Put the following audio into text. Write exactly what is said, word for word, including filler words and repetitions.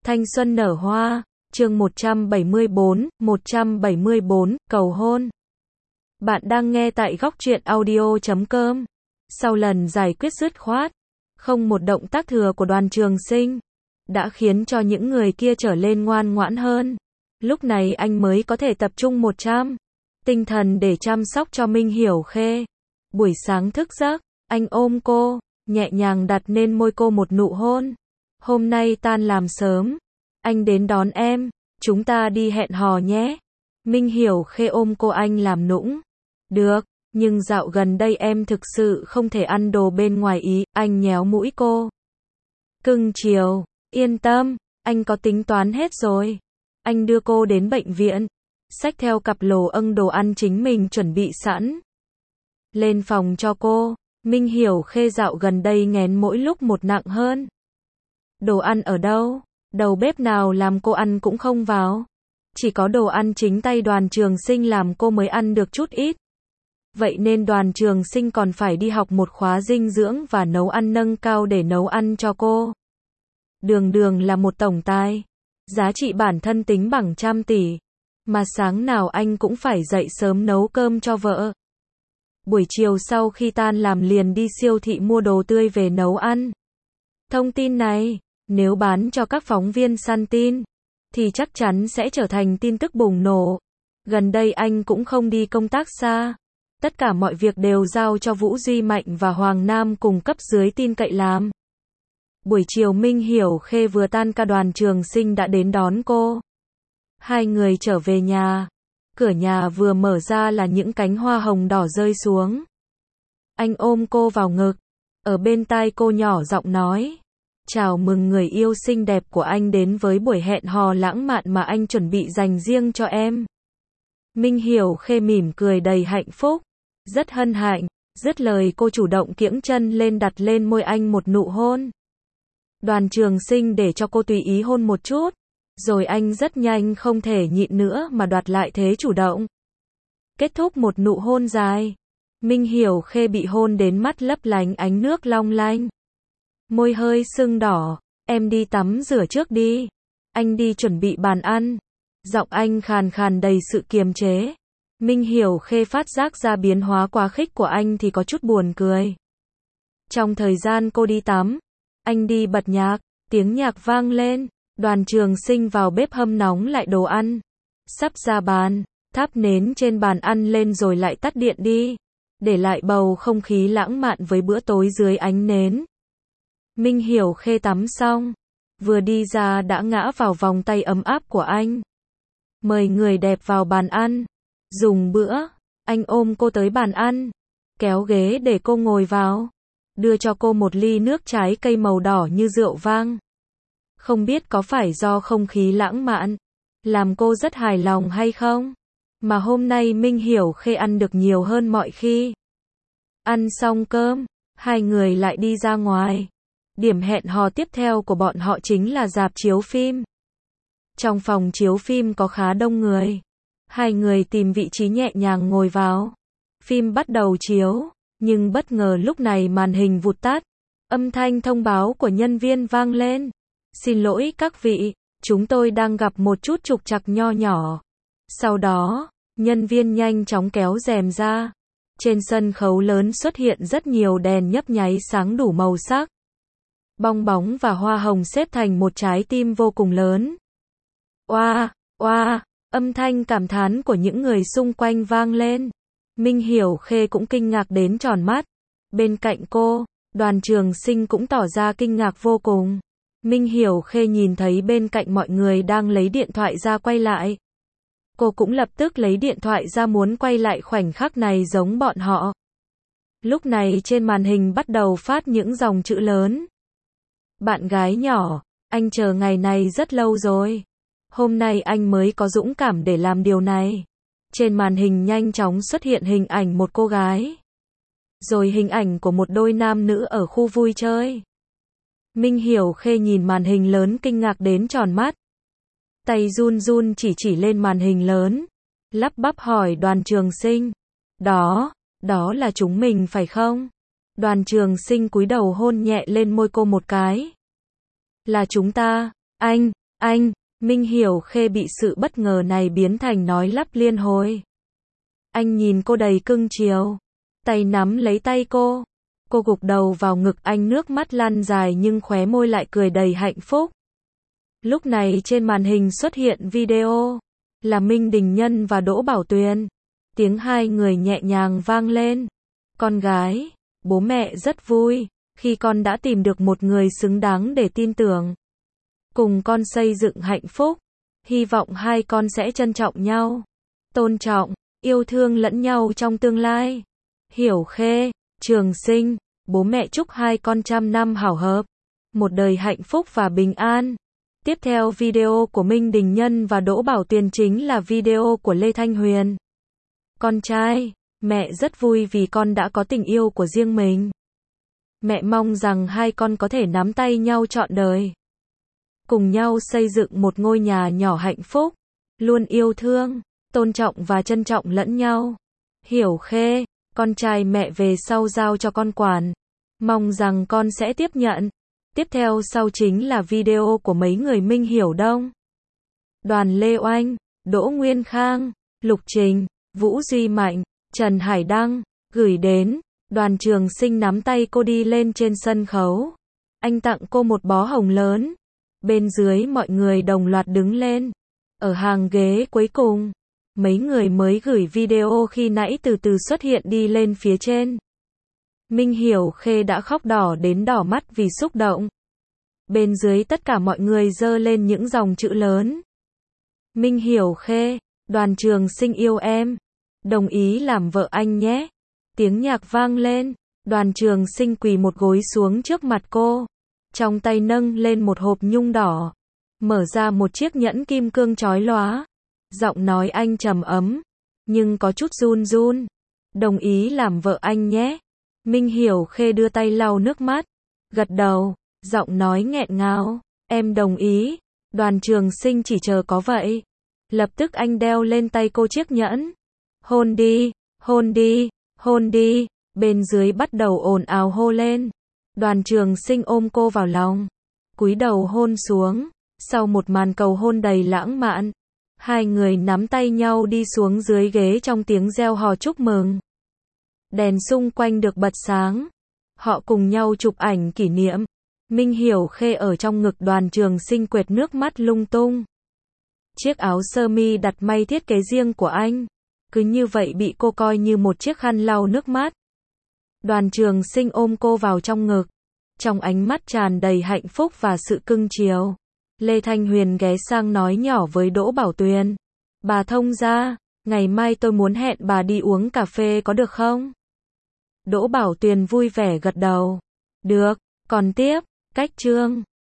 Thanh xuân nở hoa, chương một trăm bảy mươi bốn, một trăm bảy mươi bốn, cầu hôn. Bạn đang nghe tại góc truyện audio chấm com. Sau lần giải quyết dứt khoát, không một động tác thừa của Đoàn Trường Sinh, đã khiến cho những người kia trở lên ngoan ngoãn hơn. Lúc này anh mới có thể tập trung một trăm tinh thần để chăm sóc cho Minh Hiểu Khê. Buổi sáng thức giấc, anh ôm cô, nhẹ nhàng đặt lên môi cô một nụ hôn. Hôm nay tan làm sớm, anh đến đón em, chúng ta đi hẹn hò nhé. Minh Hiểu Khê ôm cô anh làm nũng. Được, nhưng dạo gần đây em thực sự không thể ăn đồ bên ngoài ý, anh nhéo mũi cô. Cưng chiều, yên tâm, anh có tính toán hết rồi. Anh đưa cô đến bệnh viện, xách theo cặp lồ âng đồ ăn chính mình chuẩn bị sẵn. Lên phòng cho cô, Minh Hiểu Khê dạo gần đây nghén mỗi lúc một nặng hơn. Đồ ăn ở đâu? Đầu bếp nào làm cô ăn cũng không vào. Chỉ có đồ ăn chính tay Đoàn Trường Sinh làm cô mới ăn được chút ít. Vậy nên Đoàn Trường Sinh còn phải đi học một khóa dinh dưỡng và nấu ăn nâng cao để nấu ăn cho cô. Đường đường là một tổng tài, giá trị bản thân tính bằng trăm tỷ, mà sáng nào anh cũng phải dậy sớm nấu cơm cho vợ. Buổi chiều sau khi tan làm liền đi siêu thị mua đồ tươi về nấu ăn. Thông tin này, nếu bán cho các phóng viên săn tin, thì chắc chắn sẽ trở thành tin tức bùng nổ. Gần đây anh cũng không đi công tác xa. Tất cả mọi việc đều giao cho Vũ Duy Mạnh và Hoàng Nam cùng cấp dưới tin cậy làm. Buổi chiều Minh Hiểu Khê vừa tan ca Đoàn Trường Sinh đã đến đón cô. Hai người trở về nhà. Cửa nhà vừa mở ra là những cánh hoa hồng đỏ rơi xuống. Anh ôm cô vào ngực. Ở bên tai cô nhỏ giọng nói. Chào mừng người yêu xinh đẹp của anh đến với buổi hẹn hò lãng mạn mà anh chuẩn bị dành riêng cho em. Minh Hiểu Khê mỉm cười đầy hạnh phúc. Rất hân hạnh. Dứt lời cô chủ động kiễng chân lên đặt lên môi anh một nụ hôn. Đoàn Trường Sinh để cho cô tùy ý hôn một chút. Rồi anh rất nhanh không thể nhịn nữa mà đoạt lại thế chủ động. Kết thúc một nụ hôn dài. Minh Hiểu Khê bị hôn đến mắt lấp lánh ánh nước long lanh. Môi hơi sưng đỏ. Em đi tắm rửa trước đi. Anh đi chuẩn bị bàn ăn. Giọng anh khàn khàn đầy sự kiềm chế. Minh Hiểu Khê phát giác ra biến hóa quá khích của anh thì có chút buồn cười. Trong thời gian cô đi tắm, anh đi bật nhạc, tiếng nhạc vang lên. Đoàn Trường Sinh vào bếp hâm nóng lại đồ ăn. Sắp ra bàn, thắp nến trên bàn ăn lên rồi lại tắt điện đi. Để lại bầu không khí lãng mạn với bữa tối dưới ánh nến. Minh Hiểu Khê tắm xong, vừa đi ra đã ngã vào vòng tay ấm áp của anh. Mời người đẹp vào bàn ăn. Dùng bữa, anh ôm cô tới bàn ăn. Kéo ghế để cô ngồi vào. Đưa cho cô một ly nước trái cây màu đỏ như rượu vang. Không biết có phải do không khí lãng mạn, làm cô rất hài lòng hay không? Mà hôm nay Minh Hiểu Khê ăn được nhiều hơn mọi khi. Ăn xong cơm, hai người lại đi ra ngoài. Điểm hẹn hò tiếp theo của bọn họ chính là rạp chiếu phim. Trong phòng chiếu phim có khá đông người. Hai người tìm vị trí nhẹ nhàng ngồi vào. Phim bắt đầu chiếu, nhưng bất ngờ lúc này màn hình vụt tắt. Âm thanh thông báo của nhân viên vang lên. Xin lỗi các vị, chúng tôi đang gặp một chút trục trặc nho nhỏ. Sau đó, nhân viên nhanh chóng kéo rèm ra. Trên sân khấu lớn xuất hiện rất nhiều đèn nhấp nháy sáng đủ màu sắc. Bong bóng và hoa hồng xếp thành một trái tim vô cùng lớn. Oa, oa, âm thanh cảm thán của những người xung quanh vang lên. Minh Hiểu Khê cũng kinh ngạc đến tròn mắt. Bên cạnh cô, Đoàn Trường Sinh cũng tỏ ra kinh ngạc vô cùng. Minh Hiểu Khê nhìn thấy bên cạnh mọi người đang lấy điện thoại ra quay lại. Cô cũng lập tức lấy điện thoại ra muốn quay lại khoảnh khắc này giống bọn họ. Lúc này trên màn hình bắt đầu phát những dòng chữ lớn. Bạn gái nhỏ, anh chờ ngày này rất lâu rồi. Hôm nay anh mới có dũng cảm để làm điều này. Trên màn hình nhanh chóng xuất hiện hình ảnh một cô gái. Rồi hình ảnh của một đôi nam nữ ở khu vui chơi. Minh Hiểu Khê nhìn màn hình lớn kinh ngạc đến tròn mắt. Tay run run chỉ chỉ lên màn hình lớn. Lắp bắp hỏi Đoàn Trường Sinh. Đó, đó là chúng mình phải không? Đoàn Trường Sinh cúi đầu hôn nhẹ lên môi cô một cái. Là chúng ta, anh, Anh, Minh Hiểu Khê bị sự bất ngờ này biến thành nói lắp liên hồi. Anh nhìn cô đầy cưng chiều, tay nắm lấy tay cô. Cô gục đầu vào ngực anh, nước mắt lăn dài nhưng khóe môi lại cười đầy hạnh phúc. Lúc này trên màn hình xuất hiện video, là Minh Đình Nhân và Đỗ Bảo Tuyền. Tiếng hai người nhẹ nhàng vang lên. Con gái, bố mẹ rất vui, khi con đã tìm được một người xứng đáng để tin tưởng. Cùng con xây dựng hạnh phúc. Hy vọng hai con sẽ trân trọng nhau, tôn trọng, yêu thương lẫn nhau trong tương lai. Hiểu Khê, Trường Sinh, bố mẹ chúc hai con trăm năm hảo hợp, một đời hạnh phúc và bình an. Tiếp theo video của Minh Đình Nhân và Đỗ Bảo Tuyền chính là video của Lê Thanh Huyền. Con trai, mẹ rất vui vì con đã có tình yêu của riêng mình. Mẹ mong rằng hai con có thể nắm tay nhau trọn đời, cùng nhau xây dựng một ngôi nhà nhỏ hạnh phúc, luôn yêu thương, tôn trọng và trân trọng lẫn nhau. Hiểu Khê, con trai mẹ về sau giao cho con quản, mong rằng con sẽ tiếp nhận. Tiếp theo sau chính là video của mấy người Minh Hiểu Đông, Đoàn Lê Oanh, Đỗ Nguyên Khang, Lục Trình, Vũ Duy Mạnh, Trần Hải Đăng, gửi đến. Đoàn Trường Sinh nắm tay cô đi lên trên sân khấu. Anh tặng cô một bó hồng lớn. Bên dưới mọi người đồng loạt đứng lên. Ở hàng ghế cuối cùng, mấy người mới gửi video khi nãy từ từ xuất hiện đi lên phía trên. Minh Hiểu Khê đã khóc đỏ đến đỏ mắt vì xúc động. Bên dưới tất cả mọi người giơ lên những dòng chữ lớn. Minh Hiểu Khê, Đoàn Trường Sinh yêu em. Đồng ý làm vợ anh nhé. Tiếng nhạc vang lên. Đoàn Trường Sinh quỳ một gối xuống trước mặt cô. Trong tay nâng lên một hộp nhung đỏ. Mở ra một chiếc nhẫn kim cương chói lóa. Giọng nói anh trầm ấm, nhưng có chút run run. Đồng ý làm vợ anh nhé. Minh Hiểu Khê đưa tay lau nước mắt. Gật đầu, giọng nói nghẹn ngào. Em đồng ý. Đoàn Trường Sinh chỉ chờ có vậy. Lập tức anh đeo lên tay cô chiếc nhẫn. Hôn đi, hôn đi, hôn đi. Bên dưới bắt đầu ồn ào hô lên. Đoàn Trường Sinh ôm cô vào lòng, cúi đầu hôn xuống. Sau một màn cầu hôn đầy lãng mạn, hai người nắm tay nhau đi xuống dưới ghế trong tiếng reo hò chúc mừng. Đèn xung quanh được bật sáng. Họ cùng nhau chụp ảnh kỷ niệm. Minh Hiểu Khê ở trong ngực Đoàn Trường Sinh quệt nước mắt lung tung. Chiếc áo sơ mi đặt may thiết kế riêng của anh, cứ như vậy bị cô coi như một chiếc khăn lau nước mắt. Đoàn Trường Sinh ôm cô vào trong ngực, trong ánh mắt tràn đầy hạnh phúc và sự cưng chiều. Lê Thanh Huyền ghé sang nói nhỏ với Đỗ Bảo Tuyền. Bà thông gia, ngày mai tôi muốn hẹn bà đi uống cà phê có được không? Đỗ Bảo Tuyền vui vẻ gật đầu. Được, còn tiếp, cách chương.